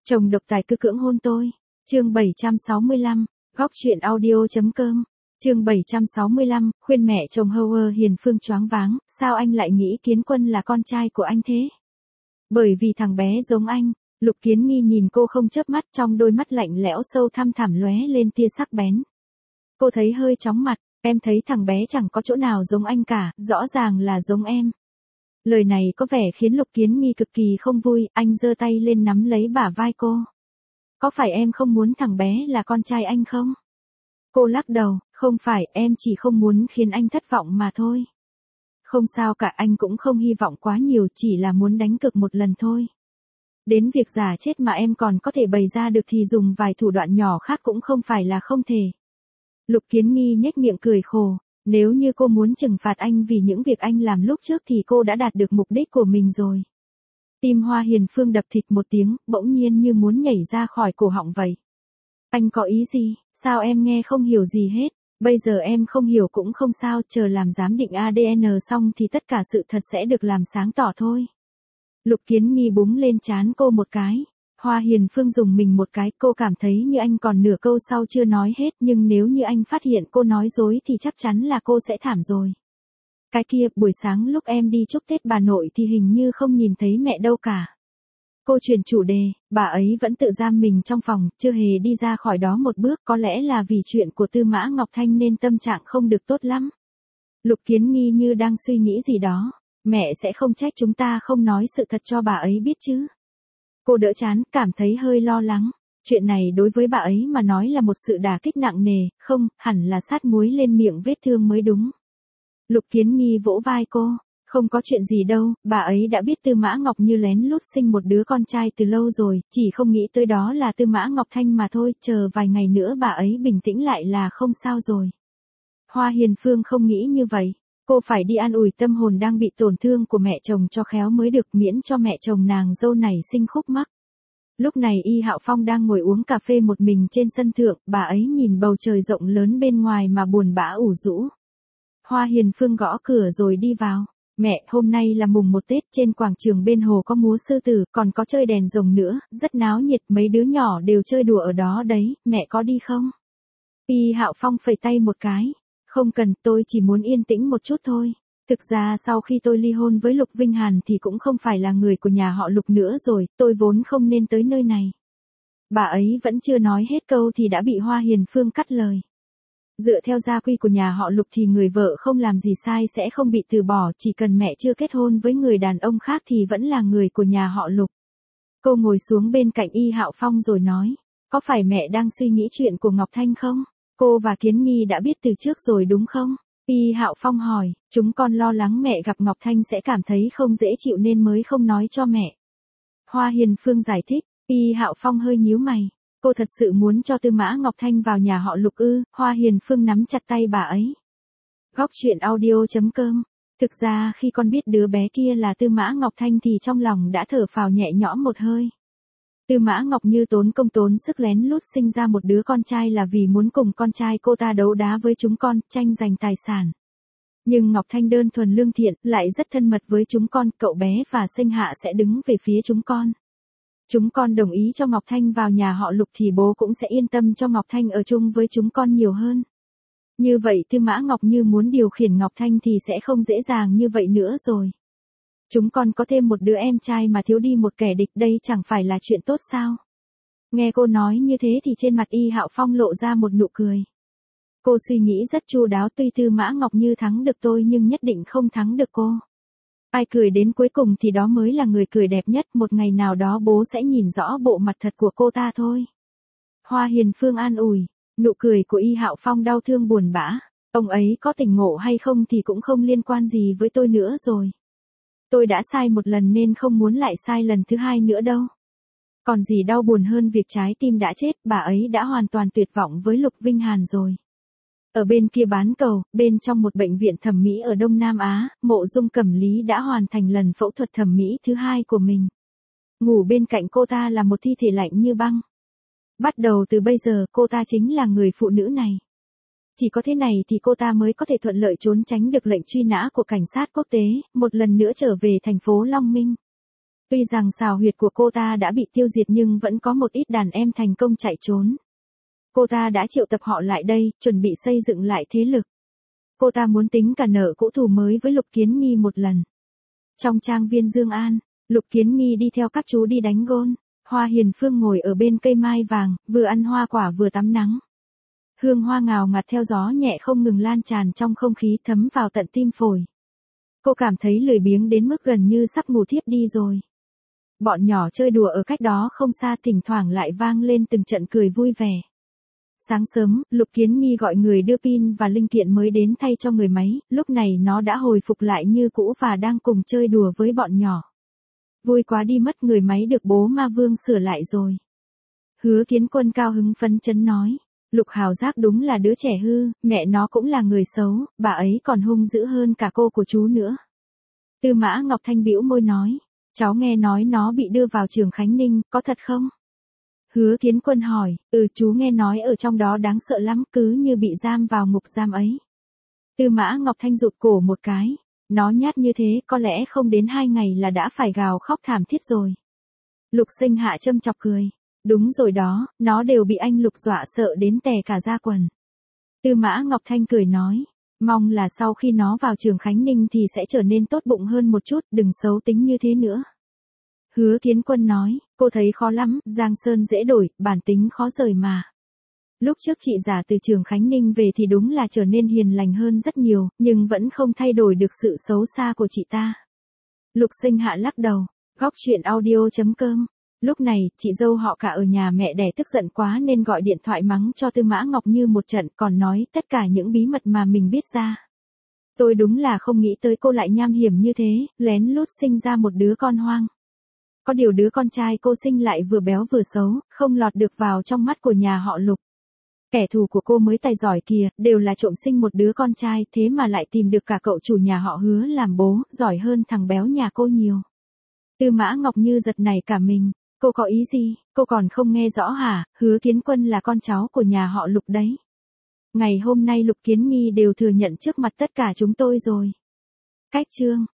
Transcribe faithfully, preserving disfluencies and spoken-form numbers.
Chồng độc tài cứ cưỡng hôn tôi. Chương bảy trăm sáu mươi lăm, góc truyện audio.com. Chương bảy trăm sáu mươi lăm, khuyên mẹ chồng Howard Hiền Phương choáng váng, sao anh lại nghĩ Kiến Quân là con trai của anh thế? Bởi vì thằng bé giống anh. Lục Kiến Nghi nhìn cô không chớp mắt, trong đôi mắt lạnh lẽo sâu thăm thẳm lóe lên tia sắc bén. Cô thấy hơi chóng mặt, em thấy thằng bé chẳng có chỗ nào giống anh cả, rõ ràng là giống em. Lời này có vẻ khiến Lục Kiến Nghi cực kỳ không vui, anh giơ tay lên nắm lấy bả vai cô. Có phải em không muốn thằng bé là con trai anh không? Cô lắc đầu, không phải, em chỉ không muốn khiến anh thất vọng mà thôi. Không sao cả, anh cũng không hy vọng quá nhiều, chỉ là muốn đánh cược một lần thôi. Đến việc giả chết mà em còn có thể bày ra được thì dùng vài thủ đoạn nhỏ khác cũng không phải là không thể. Lục Kiến Nghi nhếch miệng cười khổ, nếu như cô muốn trừng phạt anh vì những việc anh làm lúc trước thì cô đã đạt được mục đích của mình rồi. Tim Hoa Hiền Phương đập thịt một tiếng, bỗng nhiên như muốn nhảy ra khỏi cổ họng vậy. Anh có ý gì, sao em nghe không hiểu gì hết, bây giờ em không hiểu cũng không sao, chờ làm giám định a đê en xong thì tất cả sự thật sẽ được làm sáng tỏ thôi. Lục Kiến Nghi búng lên trán cô một cái. Hoa Hiền Phương dùng mình một cái, cô cảm thấy như anh còn nửa câu sau chưa nói hết, nhưng nếu như anh phát hiện cô nói dối thì chắc chắn là cô sẽ thảm rồi. Cái kia, buổi sáng lúc em đi chúc Tết bà nội thì hình như không nhìn thấy mẹ đâu cả. Cô chuyển chủ đề, bà ấy vẫn tự giam mình trong phòng, chưa hề đi ra khỏi đó một bước, có lẽ là vì chuyện của Tư Mã Ngọc Thanh nên tâm trạng không được tốt lắm. Lục Kiến Nghi như đang suy nghĩ gì đó, mẹ sẽ không trách chúng ta không nói sự thật cho bà ấy biết chứ. Cô đỡ chán, cảm thấy hơi lo lắng. Chuyện này đối với bà ấy mà nói là một sự đả kích nặng nề, không, hẳn là sát muối lên miệng vết thương mới đúng. Lục Kiến Nghi vỗ vai cô, không có chuyện gì đâu, bà ấy đã biết Tư Mã Ngọc Như lén lút sinh một đứa con trai từ lâu rồi, chỉ không nghĩ tới đó là Tư Mã Ngọc Thanh mà thôi, chờ vài ngày nữa bà ấy bình tĩnh lại là không sao rồi. Hoa Hiền Phương không nghĩ như vậy. Cô phải đi an ủi tâm hồn đang bị tổn thương của mẹ chồng cho khéo mới được, miễn cho mẹ chồng nàng dâu này sinh khúc mắc. Lúc này Y Hạo Phong đang ngồi uống cà phê một mình trên sân thượng, bà ấy nhìn bầu trời rộng lớn bên ngoài mà buồn bã ủ rũ. Hoa Hiền Phương gõ cửa rồi đi vào. Mẹ, hôm nay là mùng một Tết, trên quảng trường bên hồ có múa sư tử, còn có chơi đèn rồng nữa, rất náo nhiệt, mấy đứa nhỏ đều chơi đùa ở đó đấy, mẹ có đi không? Y Hạo Phong phẩy tay một cái. Không cần, tôi chỉ muốn yên tĩnh một chút thôi. Thực ra sau khi tôi ly hôn với Lục Vinh Hàn thì cũng không phải là người của nhà họ Lục nữa rồi, tôi vốn không nên tới nơi này. Bà ấy vẫn chưa nói hết câu thì đã bị Hoa Hiền Phương cắt lời. Dựa theo gia quy của nhà họ Lục thì người vợ không làm gì sai sẽ không bị từ bỏ, chỉ cần mẹ chưa kết hôn với người đàn ông khác thì vẫn là người của nhà họ Lục. Cô ngồi xuống bên cạnh Y Hạo Phong rồi nói, có phải mẹ đang suy nghĩ chuyện của Ngọc Thanh không? Cô và Kiến Nghi đã biết từ trước rồi đúng không? Y Hạo Phong hỏi, chúng con lo lắng mẹ gặp Ngọc Thanh sẽ cảm thấy không dễ chịu nên mới không nói cho mẹ. Hoa Hiền Phương giải thích. Y Hạo Phong hơi nhíu mày. Cô thật sự muốn cho Tư Mã Ngọc Thanh vào nhà họ Lục ư? Hoa Hiền Phương nắm chặt tay bà ấy. Góc truyện audio.com. Thực ra khi con biết đứa bé kia là Tư Mã Ngọc Thanh thì trong lòng đã thở phào nhẹ nhõm một hơi. Tư Mã Ngọc Như tốn công tốn sức lén lút sinh ra một đứa con trai là vì muốn cùng con trai cô ta đấu đá với chúng con, tranh giành tài sản. Nhưng Ngọc Thanh đơn thuần lương thiện, lại rất thân mật với chúng con, cậu bé và Sinh Hạ sẽ đứng về phía chúng con. Chúng con đồng ý cho Ngọc Thanh vào nhà họ Lục thì bố cũng sẽ yên tâm cho Ngọc Thanh ở chung với chúng con nhiều hơn. Như vậy Tư Mã Ngọc Như muốn điều khiển Ngọc Thanh thì sẽ không dễ dàng như vậy nữa rồi. Chúng con có thêm một đứa em trai mà thiếu đi một kẻ địch, đây chẳng phải là chuyện tốt sao? Nghe cô nói như thế thì trên mặt Y Hạo Phong lộ ra một nụ cười. Cô suy nghĩ rất chu đáo, tuy Tư Mã Ngọc Như thắng được tôi nhưng nhất định không thắng được cô. Ai cười đến cuối cùng thì đó mới là người cười đẹp nhất, một ngày nào đó bố sẽ nhìn rõ bộ mặt thật của cô ta thôi. Hoa Hiền Phương an ủi, nụ cười của Y Hạo Phong đau thương buồn bã. Ông ấy có tỉnh ngộ hay không thì cũng không liên quan gì với tôi nữa rồi. Tôi đã sai một lần nên không muốn lại sai lần thứ hai nữa đâu. Còn gì đau buồn hơn việc trái tim đã chết, bà ấy đã hoàn toàn tuyệt vọng với Lục Vinh Hàn rồi. Ở bên kia bán cầu, bên trong một bệnh viện thẩm mỹ ở Đông Nam Á, Mộ Dung Cẩm Lý đã hoàn thành lần phẫu thuật thẩm mỹ thứ hai của mình. Ngủ bên cạnh cô ta là một thi thể lạnh như băng. Bắt đầu từ bây giờ cô ta chính là người phụ nữ này. Chỉ có thế này thì cô ta mới có thể thuận lợi trốn tránh được lệnh truy nã của cảnh sát quốc tế, một lần nữa trở về thành phố Long Minh. Tuy rằng xào huyệt của cô ta đã bị tiêu diệt nhưng vẫn có một ít đàn em thành công chạy trốn. Cô ta đã triệu tập họ lại đây, chuẩn bị xây dựng lại thế lực. Cô ta muốn tính cả nợ cũ thù mới với Lục Kiến Nghi một lần. Trong trang viên Dương An, Lục Kiến Nghi đi theo các chú đi đánh gôn. Hoa Hiền Phương ngồi ở bên cây mai vàng, vừa ăn hoa quả vừa tắm nắng. Hương hoa ngào ngạt theo gió nhẹ không ngừng lan tràn trong không khí thấm vào tận tim phổi. Cô cảm thấy lười biếng đến mức gần như sắp ngủ thiếp đi rồi. Bọn nhỏ chơi đùa ở cách đó không xa, thỉnh thoảng lại vang lên từng trận cười vui vẻ. Sáng sớm, Lục Kiến Nghi gọi người đưa pin và linh kiện mới đến thay cho người máy, lúc này nó đã hồi phục lại như cũ và đang cùng chơi đùa với bọn nhỏ. Vui quá đi mất, người máy được bố Ma Vương sửa lại rồi. Hứa Kiến Quân cao hứng phấn chấn nói, Lục Hào Giác đúng là đứa trẻ hư, mẹ nó cũng là người xấu, bà ấy còn hung dữ hơn cả cô của chú nữa. Tư Mã Ngọc Thanh bĩu môi nói, cháu nghe nói nó bị đưa vào trường Khánh Ninh, có thật không? Hứa Kiến Quân hỏi, ừ chú nghe nói ở trong đó đáng sợ lắm, cứ như bị giam vào ngục giam ấy. Tư Mã Ngọc Thanh rụt cổ một cái, nó nhát như thế có lẽ không đến hai ngày là đã phải gào khóc thảm thiết rồi. Lục Sinh Hạ châm chọc cười, đúng rồi đó, nó đều bị anh Lục dọa sợ đến tè cả da quần. Tư Mã Ngọc Thanh cười nói, mong là sau khi nó vào trường Khánh Ninh thì sẽ trở nên tốt bụng hơn một chút, đừng xấu tính như thế nữa. Hứa Kiến Quân nói, cô thấy khó lắm, Giang Sơn dễ đổi, bản tính khó rời mà. Lúc trước chị giả từ trường Khánh Ninh về thì đúng là trở nên hiền lành hơn rất nhiều, nhưng vẫn không thay đổi được sự xấu xa của chị ta. Lục Sinh Hạ lắc đầu, góc truyện audio chấm com. Lúc này, chị dâu họ cả ở nhà mẹ đẻ tức giận quá nên gọi điện thoại mắng cho Tư Mã Ngọc Như một trận, còn nói tất cả những bí mật mà mình biết ra. Tôi đúng là không nghĩ tới cô lại nham hiểm như thế, lén lút sinh ra một đứa con hoang. Có điều đứa con trai cô sinh lại vừa béo vừa xấu, không lọt được vào trong mắt của nhà họ Lục. Kẻ thù của cô mới tài giỏi kìa, đều là trộm sinh một đứa con trai, thế mà lại tìm được cả cậu chủ nhà họ Hứa làm bố, giỏi hơn thằng béo nhà cô nhiều. Tư Mã Ngọc Như giật nảy cả mình, cô có ý gì, cô còn không nghe rõ hả? Hứa Kiến Quân là con cháu của nhà họ Lục đấy. Ngày hôm nay Lục Kiến Nghi đều thừa nhận trước mặt tất cả chúng tôi rồi. Cách chương